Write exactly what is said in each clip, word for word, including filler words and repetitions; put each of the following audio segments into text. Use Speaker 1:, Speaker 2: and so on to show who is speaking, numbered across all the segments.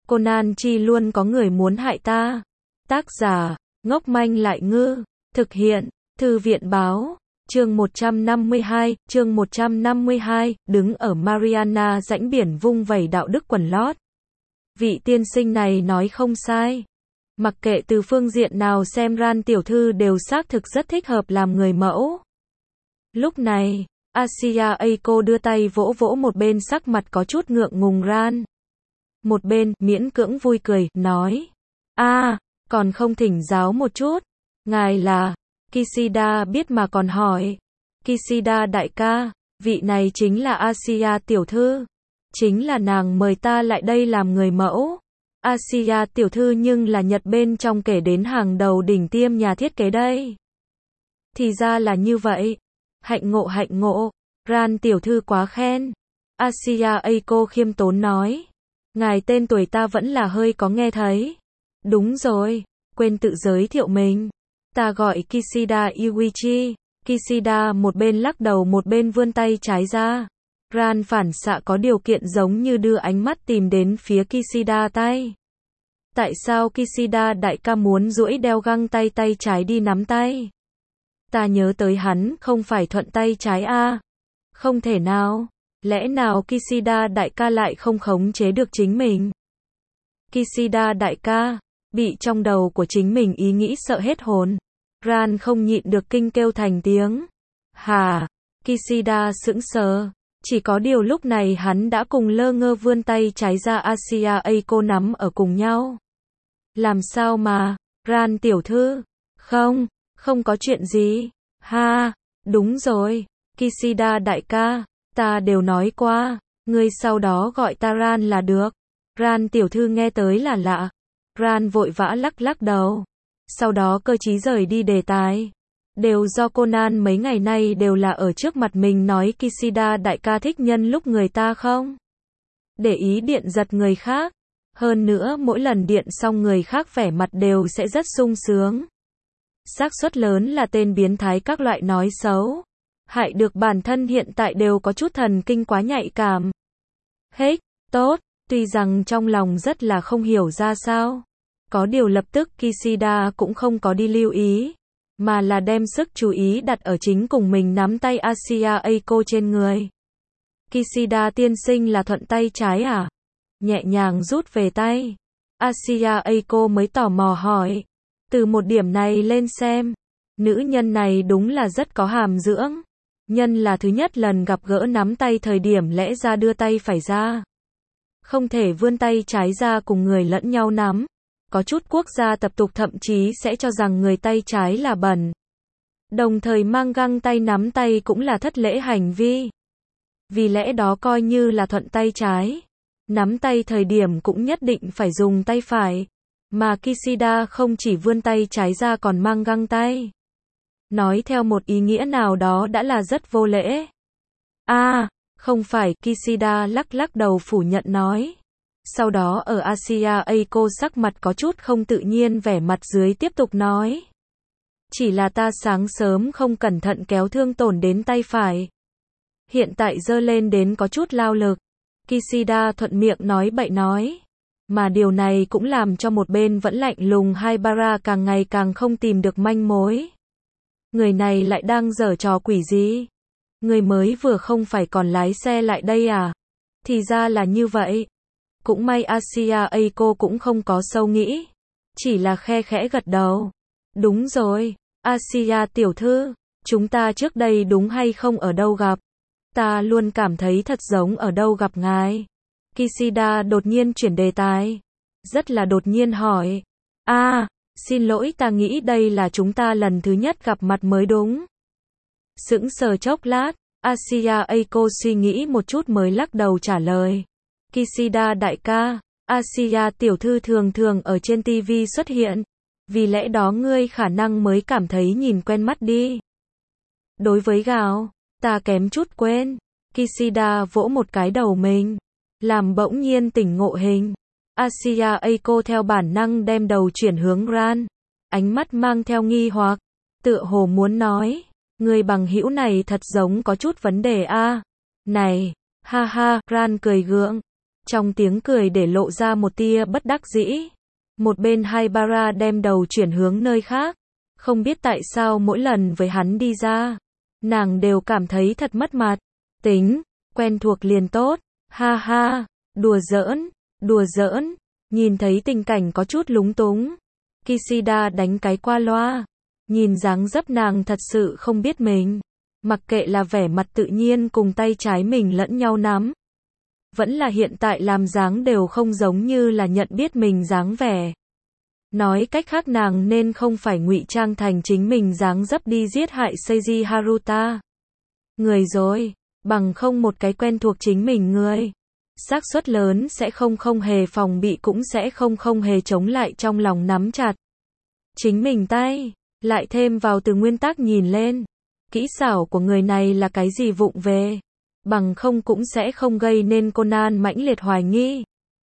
Speaker 1: Conan chi luôn có người muốn hại ta. Tác giả, ngốc manh lại ngư. Thực hiện, Thư viện báo. Chương một trăm năm mươi hai, chương một trăm năm mươi hai, đứng ở Mariana rãnh biển vung vẩy đạo đức quần lót. Vị tiên sinh này nói không sai. Mặc kệ từ phương diện nào xem Ran tiểu thư đều xác thực rất thích hợp làm người mẫu. Lúc này, Asia Eiko đưa tay vỗ vỗ một bên sắc mặt có chút ngượng ngùng Ran. Một bên, miễn cưỡng vui cười, nói. a à, còn không thỉnh giáo một chút. Ngài là... Kishida biết mà còn hỏi. Kishida đại ca, vị này chính là Asia tiểu thư. Chính là nàng mời ta lại đây làm người mẫu. Asia tiểu thư nhưng là Nhật bên trong kể đến hàng đầu đỉnh tiêm nhà thiết kế đây. Thì ra là như vậy. Hạnh ngộ hạnh ngộ. Ran tiểu thư quá khen. Asia Eiko khiêm tốn nói. Ngài tên tuổi ta vẫn là hơi có nghe thấy. Đúng rồi, quên tự giới thiệu mình. Ta gọi Kishida Yuichi. Kishida một bên lắc đầu một bên vươn tay trái ra. Ran phản xạ có điều kiện giống như đưa ánh mắt tìm đến phía Kishida tay. Tại sao Kishida đại ca muốn duỗi đeo găng tay tay trái đi nắm tay? Ta nhớ tới hắn không phải thuận tay trái a à? Không thể nào. Lẽ nào Kishida đại ca lại không khống chế được chính mình? Kishida đại ca, bị trong đầu của chính mình ý nghĩ sợ hết hồn. Ran không nhịn được kinh kêu thành tiếng. Hả? Kishida sững sờ. Chỉ có điều lúc này hắn đã cùng lơ ngơ vươn tay trái ra Asia Eiko nắm ở cùng nhau. Làm sao mà? Ran tiểu thư. Không, không có chuyện gì. Ha, đúng rồi. Kishida đại ca, ta đều nói qua. Ngươi sau đó gọi ta Ran là được. Ran tiểu thư nghe tới là lạ. Ran vội vã lắc lắc đầu. Sau đó cơ trí rời đi đề tài. Đều do Conan mấy ngày nay đều là ở trước mặt mình nói Kishida đại ca thích nhân lúc người ta không để ý điện giật người khác. Hơn nữa mỗi lần điện xong người khác vẻ mặt đều sẽ rất sung sướng. Xác suất lớn là tên biến thái các loại nói xấu. Hại được bản thân hiện tại đều có chút thần kinh quá nhạy cảm. Hết, tốt, tuy rằng trong lòng rất là không hiểu ra sao. Có điều lập tức Kishida cũng không có đi lưu ý. Mà là đem sức chú ý đặt ở chính cùng mình nắm tay Asia Eiko trên người. Kishida tiên sinh là thuận tay trái à? Nhẹ nhàng rút về tay. Asia Eiko mới tò mò hỏi. Từ một điểm này lên xem, nữ nhân này đúng là rất có hàm dưỡng. Nhân là thứ nhất lần gặp gỡ nắm tay thời điểm lẽ ra đưa tay phải ra. Không thể vươn tay trái ra cùng người lẫn nhau nắm. Có chút quốc gia tập tục thậm chí sẽ cho rằng người tay trái là bẩn. Đồng thời mang găng tay nắm tay cũng là thất lễ hành vi. Vì lẽ đó coi như là thuận tay trái. Nắm tay thời điểm cũng nhất định phải dùng tay phải. Mà Kishida không chỉ vươn tay trái ra còn mang găng tay. Nói theo một ý nghĩa nào đó đã là rất vô lễ. a à, không phải, Kishida lắc lắc đầu phủ nhận nói. Sau đó ở Asia Eiko sắc mặt có chút không tự nhiên vẻ mặt dưới tiếp tục nói. Chỉ là ta sáng sớm không cẩn thận kéo thương tổn đến tay phải. Hiện tại giơ lên đến có chút lao lực. Kishida thuận miệng nói bậy nói. Mà điều này cũng làm cho một bên vẫn lạnh lùng Haibara càng ngày càng không tìm được manh mối. Người này lại đang giở trò quỷ gì? Người mới vừa không phải còn lái xe lại đây à? Thì ra là như vậy. Cũng may Asia Eiko cũng không có sâu nghĩ. Chỉ là khe khẽ gật đầu. Đúng rồi, Asia tiểu thư, chúng ta trước đây đúng hay không ở đâu gặp? Ta luôn cảm thấy thật giống ở đâu gặp ngài. Kishida đột nhiên chuyển đề tài. Rất là đột nhiên hỏi. a à, xin lỗi ta nghĩ đây là chúng ta lần thứ nhất gặp mặt mới đúng. Sững sờ chốc lát, Asia Eiko suy nghĩ một chút mới lắc đầu trả lời. Kishida đại ca, Asia tiểu thư thường thường ở trên ti vi xuất hiện. Vì lẽ đó ngươi khả năng mới cảm thấy nhìn quen mắt đi. Đối với gạo, ta kém chút quên. Kishida vỗ một cái đầu mình. Làm bỗng nhiên tỉnh ngộ hình. Asia Eiko theo bản năng đem đầu chuyển hướng Ran. Ánh mắt mang theo nghi hoặc. Tựa hồ muốn nói. Người bằng hữu này thật giống có chút vấn đề a. Này, ha ha, Ran cười gượng. Trong tiếng cười để lộ ra một tia bất đắc dĩ. Một bên Haibara đem đầu chuyển hướng nơi khác. Không biết tại sao mỗi lần với hắn đi ra, nàng đều cảm thấy thật mất mặt. Tính, quen thuộc liền tốt. Ha ha, đùa giỡn, đùa giỡn. Nhìn thấy tình cảnh có chút lúng túng, Kishida đánh cái qua loa. Nhìn dáng dấp nàng thật sự không biết mình. Mặc kệ là vẻ mặt tự nhiên cùng tay trái mình lẫn nhau nắm. Vẫn là hiện tại làm dáng đều không giống như là nhận biết mình dáng vẻ. Nói cách khác nàng nên không phải ngụy trang thành chính mình dáng dấp đi giết hại Seiji Haruta. Người rồi, bằng không một cái quen thuộc chính mình người. Xác suất lớn sẽ không không hề phòng bị cũng sẽ không không hề chống lại trong lòng nắm chặt. Chính mình tay, lại thêm vào từ nguyên tắc nhìn lên. Kỹ xảo của người này là cái gì vụng về. Bằng không cũng sẽ không gây nên Conan mãnh liệt hoài nghi.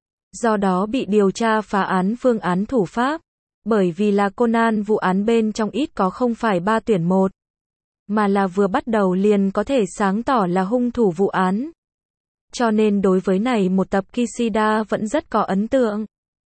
Speaker 1: Do đó bị điều tra phá án phương án thủ pháp. Bởi vì là Conan vụ án bên trong ít có không phải ba tuyển một. Mà là vừa bắt đầu liền có thể sáng tỏ là hung thủ vụ án. Cho nên đối với này một tập Kishida vẫn rất có ấn tượng.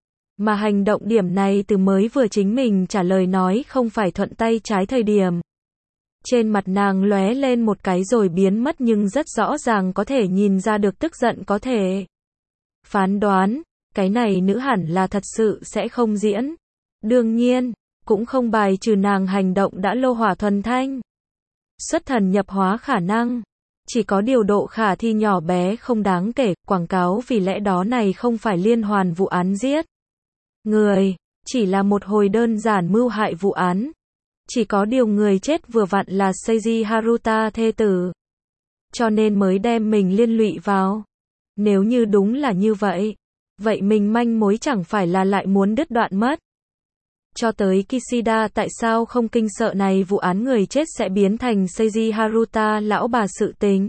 Speaker 1: Mà hành động điểm này từ mới vừa chính mình trả lời nói không phải thuận tay trái thời điểm. Trên mặt nàng lóe lên một cái rồi biến mất nhưng rất rõ ràng có thể nhìn ra được tức giận có thể. Phán đoán, cái này nữ hẳn là thật sự sẽ không diễn. Đương nhiên, cũng không bài trừ nàng hành động đã lô hỏa thuần thanh. Xuất thần nhập hóa khả năng. Chỉ có điều độ khả thi nhỏ bé không đáng kể, quảng cáo vì lẽ đó này không phải liên hoàn vụ án giết người, chỉ là một hồi đơn giản mưu hại vụ án. Chỉ có điều người chết vừa vặn là Seiji Haruta thê tử. Cho nên mới đem mình liên lụy vào. Nếu như đúng là như vậy, vậy mình manh mối chẳng phải là lại muốn đứt đoạn mất. Cho tới Kishida tại sao không kinh sợ này vụ án người chết sẽ biến thành Seiji Haruta lão bà sự tình.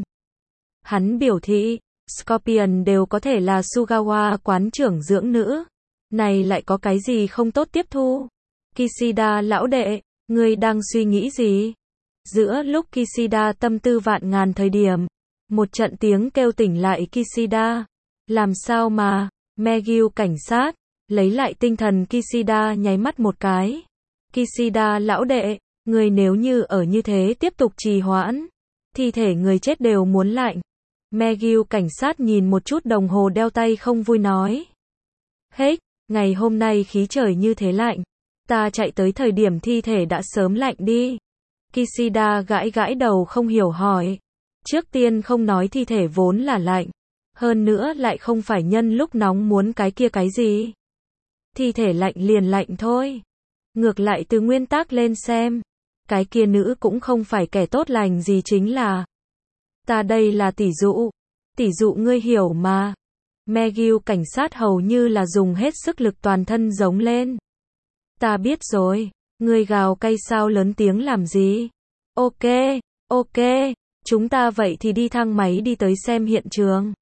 Speaker 1: Hắn biểu thị, Scorpion đều có thể là Sugawa quán trưởng dưỡng nữ. Này lại có cái gì không tốt tiếp thu. Kishida lão đệ, ngươi đang suy nghĩ gì? Giữa lúc Kishida tâm tư vạn ngàn thời điểm, một trận tiếng kêu tỉnh lại Kishida. Làm sao mà, Megyu cảnh sát, lấy lại tinh thần Kishida nháy mắt một cái. Kishida lão đệ, người nếu như ở như thế tiếp tục trì hoãn, thi thể người chết đều muốn lạnh. Megyu cảnh sát nhìn một chút đồng hồ đeo tay không vui nói. Hết, ngày hôm nay khí trời như thế lạnh. Ta chạy tới thời điểm thi thể đã sớm lạnh đi. Kishida gãi gãi đầu không hiểu hỏi. Trước tiên không nói thi thể vốn là lạnh. Hơn nữa lại không phải nhân lúc nóng muốn cái kia cái gì. Thi thể lạnh liền lạnh thôi. Ngược lại từ nguyên tắc lên xem. Cái kia nữ cũng không phải kẻ tốt lành gì chính là. Ta đây là tỷ dụ. Tỷ dụ ngươi hiểu mà. Megyu cảnh sát hầu như là dùng hết sức lực toàn thân giống lên. Ta biết rồi. Ngươi gào cay sao lớn tiếng làm gì? Ok, ok. Chúng ta vậy thì đi thang máy đi tới xem hiện trường.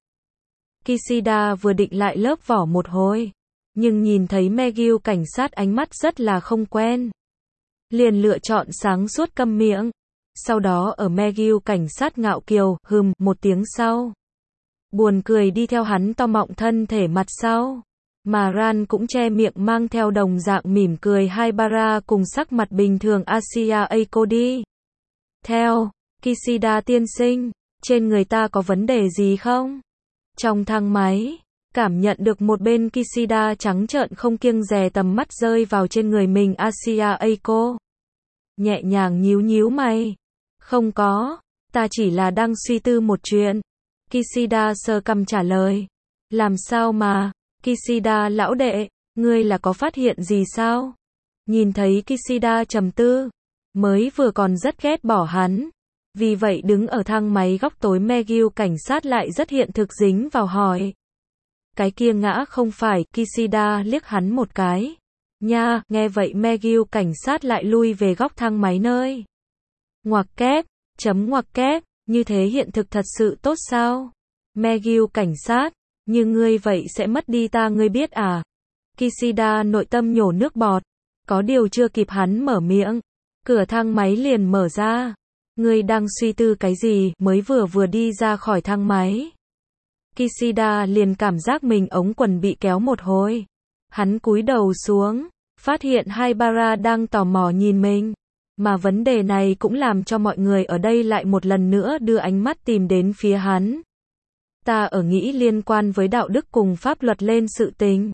Speaker 1: Kishida vừa định lại lớp vỏ một hồi. Nhưng nhìn thấy Megyu cảnh sát ánh mắt rất là không quen. Liền lựa chọn sáng suốt câm miệng. Sau đó ở Megyu cảnh sát ngạo kiều, hừm, một tiếng sau. Buồn cười đi theo hắn to mọng thân thể mặt sau. Mà Ran cũng che miệng mang theo đồng dạng mỉm cười Haibara cùng sắc mặt bình thường Asia Eiko đi. Theo, Kishida tiên sinh, trên người ta có vấn đề gì không? Trong thang máy, cảm nhận được một bên Kishida trắng trợn không kiêng dè tầm mắt rơi vào trên người mình Asia Eiko. Nhẹ nhàng nhíu nhíu mày. Không có, ta chỉ là đang suy tư một chuyện. Kishida sờ cằm trả lời. Làm sao mà, Kishida lão đệ, ngươi là có phát hiện gì sao? Nhìn thấy Kishida trầm tư, mới vừa còn rất ghét bỏ hắn. Vì vậy đứng ở thang máy góc tối Megyu cảnh sát lại rất hiện thực dính vào hỏi. Cái kia ngã không phải, Kishida liếc hắn một cái. Nha, nghe vậy Megyu cảnh sát lại lui về góc thang máy nơi. Ngoặc kép, chấm ngoặc kép, như thế hiện thực thật sự tốt sao? Megyu cảnh sát, như ngươi vậy sẽ mất đi ta ngươi biết à? Kishida nội tâm nhổ nước bọt. Có điều chưa kịp hắn mở miệng. Cửa thang máy liền mở ra. Ngươi đang suy tư cái gì mới vừa vừa đi ra khỏi thang máy? Kishida liền cảm giác mình ống quần bị kéo một hồi. Hắn cúi đầu xuống, phát hiện Haibara đang tò mò nhìn mình. Mà vấn đề này cũng làm cho mọi người ở đây lại một lần nữa đưa ánh mắt tìm đến phía hắn. Ta ở nghĩ liên quan với đạo đức cùng pháp luật lên sự tình.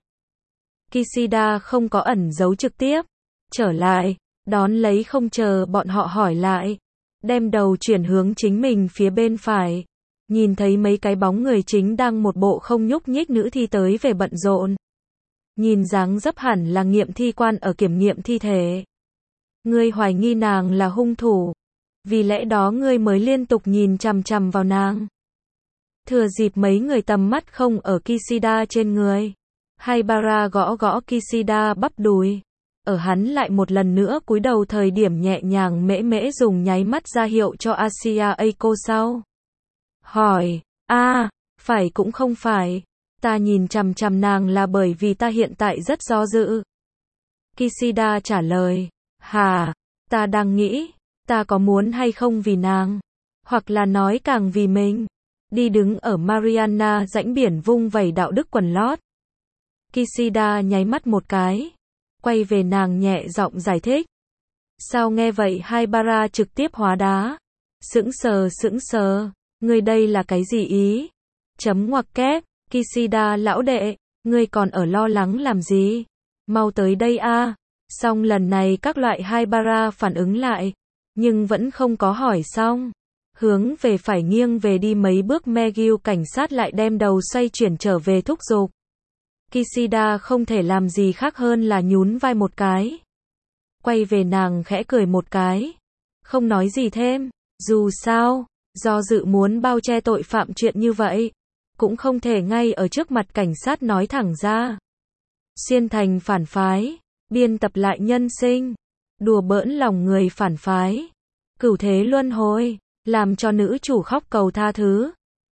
Speaker 1: Kishida không có ẩn giấu trực tiếp. Trở lại, đón lấy không chờ bọn họ hỏi lại. Đem đầu chuyển hướng chính mình phía bên phải. Nhìn thấy mấy cái bóng người chính đang một bộ không nhúc nhích nữ thi tới về bận rộn. Nhìn dáng dấp hẳn là nghiệm thi quan ở kiểm nghiệm thi thể. Ngươi hoài nghi nàng là hung thủ. Vì lẽ đó ngươi mới liên tục nhìn chằm chằm vào nàng. Thừa dịp mấy người tầm mắt không ở Kishida trên người. Haibara gõ gõ Kishida bắp đùi. Ở hắn lại một lần nữa cúi đầu thời điểm nhẹ nhàng mễ mễ dùng nháy mắt ra hiệu cho Asia Eiko sau. Hỏi, a, phải cũng không phải. Ta nhìn chằm chằm nàng là bởi vì ta hiện tại rất do dự. Kishida trả lời, hả, ta đang nghĩ, ta có muốn hay không vì nàng, hoặc là nói càng vì mình. Đi đứng ở Mariana rãnh biển vung vẩy đạo đức quần lót. Kishida nháy mắt một cái, quay về nàng nhẹ giọng giải thích. Sao nghe vậy Haibara trực tiếp hóa đá. Sững sờ sững sờ, ngươi đây là cái gì ý? Chấm ngoặc kép, Kishida lão đệ, ngươi còn ở lo lắng làm gì? Mau tới đây a. Xong lần này các loại Haibara phản ứng lại, nhưng vẫn không có hỏi xong. Hướng về phải nghiêng về đi mấy bước Megil cảnh sát lại đem đầu xoay chuyển trở về thúc giục. Kishida không thể làm gì khác hơn là nhún vai một cái. Quay về nàng khẽ cười một cái. Không nói gì thêm, dù sao, do dự muốn bao che tội phạm chuyện như vậy, cũng không thể ngay ở trước mặt cảnh sát nói thẳng ra. Xuyên thành phản phái, biên tập lại nhân sinh, đùa bỡn lòng người phản phái, cửu thế luân hồi, làm cho nữ chủ khóc cầu tha thứ.